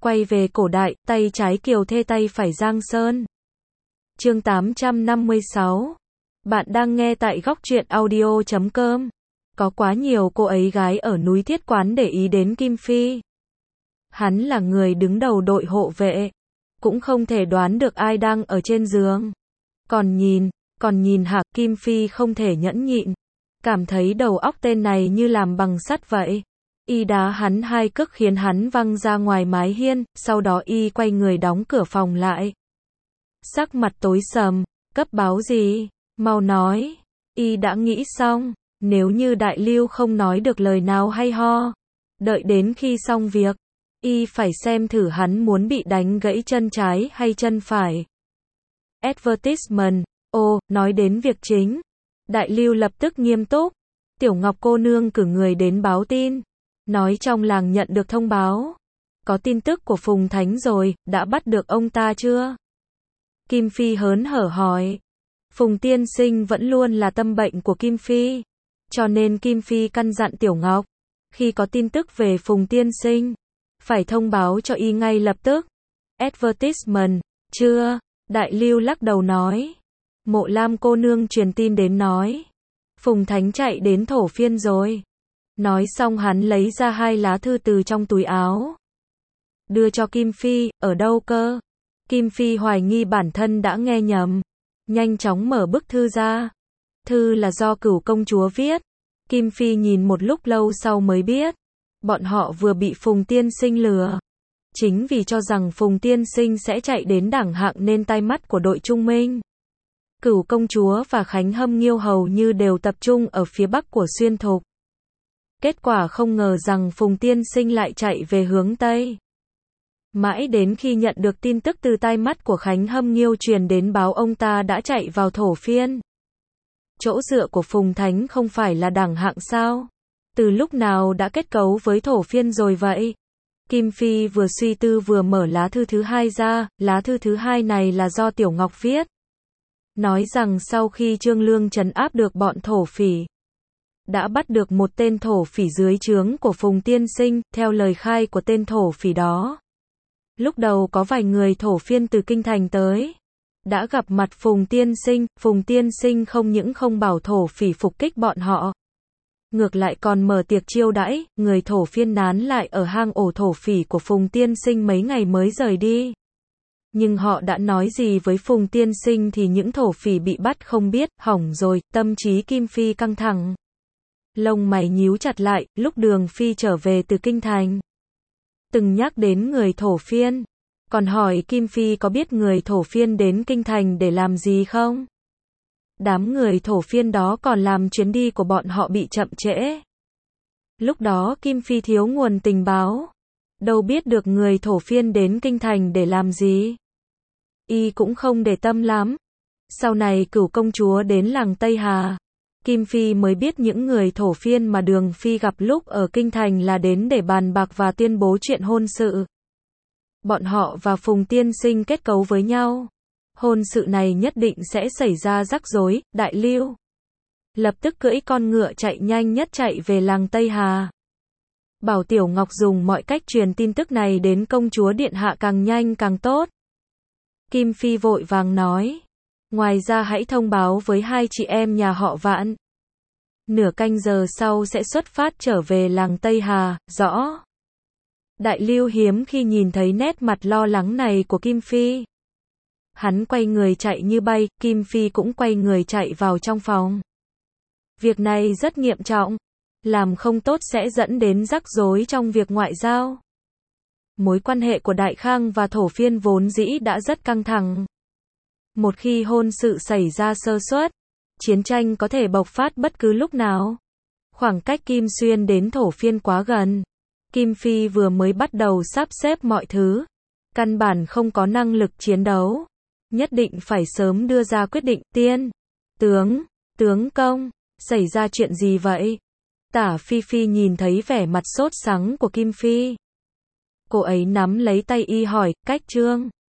Quay về cổ đại, tay trái Kiều Thê tay phải Giang Sơn. Chương 856. Bạn đang nghe tại góc truyện audio.com. Có quá nhiều cô ấy gái ở núi Thiết Quán để ý đến Kim Phi. Hắn là người đứng đầu đội hộ vệ, cũng không thể đoán được ai đang ở trên giường. Còn nhìn hả, Kim Phi không thể nhẫn nhịn, cảm thấy đầu óc tên này như làm bằng sắt vậy. Y đá hắn 2 cước khiến hắn văng ra ngoài mái hiên, sau đó y quay người đóng cửa phòng lại. Sắc mặt tối sầm, cấp báo gì? Mau nói. Y đã nghĩ xong, nếu như Đại Lưu không nói được lời nào hay ho, đợi đến khi xong việc, y phải xem thử hắn muốn bị đánh gãy chân trái hay chân phải. Advertisement. Nói đến việc chính. Đại Lưu lập tức nghiêm túc. Tiểu Ngọc cô nương cử người đến báo tin, nói trong làng nhận được thông báo. Có tin tức của Phùng Thánh rồi, đã bắt được ông ta chưa? Kim Phi hớn hở hỏi. Phùng tiên sinh vẫn luôn là tâm bệnh của Kim Phi, cho nên Kim Phi căn dặn Tiểu Ngọc, khi có tin tức về Phùng tiên sinh, phải thông báo cho y ngay lập tức. Advertisement. Chưa. Đại Lưu lắc đầu nói. Mộ Lam cô nương truyền tin đến nói Phùng Thánh chạy đến Thổ Phiên rồi. Nói xong hắn lấy ra 2 lá thư từ trong túi áo, đưa cho Kim Phi. Ở đâu cơ? Kim Phi hoài nghi bản thân đã nghe nhầm, nhanh chóng mở bức thư ra. Thư là do Cửu công chúa viết. Kim Phi nhìn một lúc lâu sau mới biết, bọn họ vừa bị Phùng tiên sinh lừa. Chính vì cho rằng Phùng tiên sinh sẽ chạy đến đẳng hạng nên tai mắt của đội Trung Minh, Cửu công chúa và Khánh Hâm Nghiêu hầu như đều tập trung ở phía bắc của Xuyên Thục. Kết quả không ngờ rằng Phùng tiên sinh lại chạy về hướng Tây. Mãi đến khi nhận được tin tức từ tai mắt của Khánh Hâm Nghiêu truyền đến báo ông ta đã chạy vào Thổ Phiên. Chỗ dựa của Phùng Thánh không phải là đẳng hạng sao? Từ lúc nào đã kết cấu với Thổ Phiên rồi vậy? Kim Phi vừa suy tư vừa mở lá thư thứ 2 ra. Lá thư thứ 2 này là do Tiểu Ngọc viết, nói rằng sau khi Trương Lương trấn áp được bọn thổ phỉ, đã bắt được một tên thổ phỉ dưới trướng của Phùng tiên sinh. Theo lời khai của tên thổ phỉ đó, lúc đầu có vài người Thổ Phiên từ kinh thành tới, đã gặp mặt Phùng tiên sinh. Phùng tiên sinh không những không bảo thổ phỉ phục kích bọn họ, ngược lại còn mở tiệc chiêu đãi. Người Thổ Phiên nán lại ở hang ổ thổ phỉ của Phùng tiên sinh mấy ngày mới rời đi. Nhưng họ đã nói gì với Phùng tiên sinh thì những thổ phỉ bị bắt không biết. Hỏng rồi, tâm trí Kim Phi căng thẳng, lông mày nhíu chặt lại. Lúc Đường Phi trở về từ kinh thành, từng nhắc đến người Thổ Phiên, còn hỏi Kim Phi có biết người Thổ Phiên đến kinh thành để làm gì không? Đám người Thổ Phiên đó còn làm chuyến đi của bọn họ bị chậm trễ. Lúc đó Kim Phi thiếu nguồn tình báo, đâu biết được người Thổ Phiên đến kinh thành để làm gì. Y cũng không để tâm lắm. Sau này Cửu công chúa đến làng Tây Hà, Kim Phi mới biết những người Thổ Phiên mà Đường Phi gặp lúc ở kinh thành là đến để bàn bạc và tuyên bố chuyện hôn sự. Bọn họ và Phùng tiên sinh kết cấu với nhau. Hôn sự này nhất định sẽ xảy ra rắc rối. Đại Lưu lập tức cưỡi con ngựa chạy nhanh nhất chạy về làng Tây Hà, bảo Tiểu Ngọc dùng mọi cách truyền tin tức này đến công chúa điện hạ càng nhanh càng tốt. Kim Phi vội vàng nói, ngoài ra hãy thông báo với 2 chị em nhà họ Vạn, nửa canh giờ sau sẽ xuất phát trở về làng Tây Hà. Rõ. Đại Lưu hiếm khi nhìn thấy nét mặt lo lắng này của Kim Phi. Hắn quay người chạy như bay. Kim Phi cũng quay người chạy vào trong phòng. Việc này rất nghiêm trọng, làm không tốt sẽ dẫn đến rắc rối trong việc ngoại giao. Mối quan hệ của Đại Khang và Thổ Phiên vốn dĩ đã rất căng thẳng. Một khi hôn sự xảy ra sơ suất, chiến tranh có thể bộc phát bất cứ lúc nào. Khoảng cách Kim Xuyên đến Thổ Phiên quá gần. Kim Phi vừa mới bắt đầu sắp xếp mọi thứ, căn bản không có năng lực chiến đấu. Nhất định phải sớm đưa ra quyết định. Tướng công, xảy ra chuyện gì vậy? Tả Phi Phi nhìn thấy vẻ mặt sốt sắng của Kim Phi. Cô ấy nắm lấy tay y hỏi, cách Trương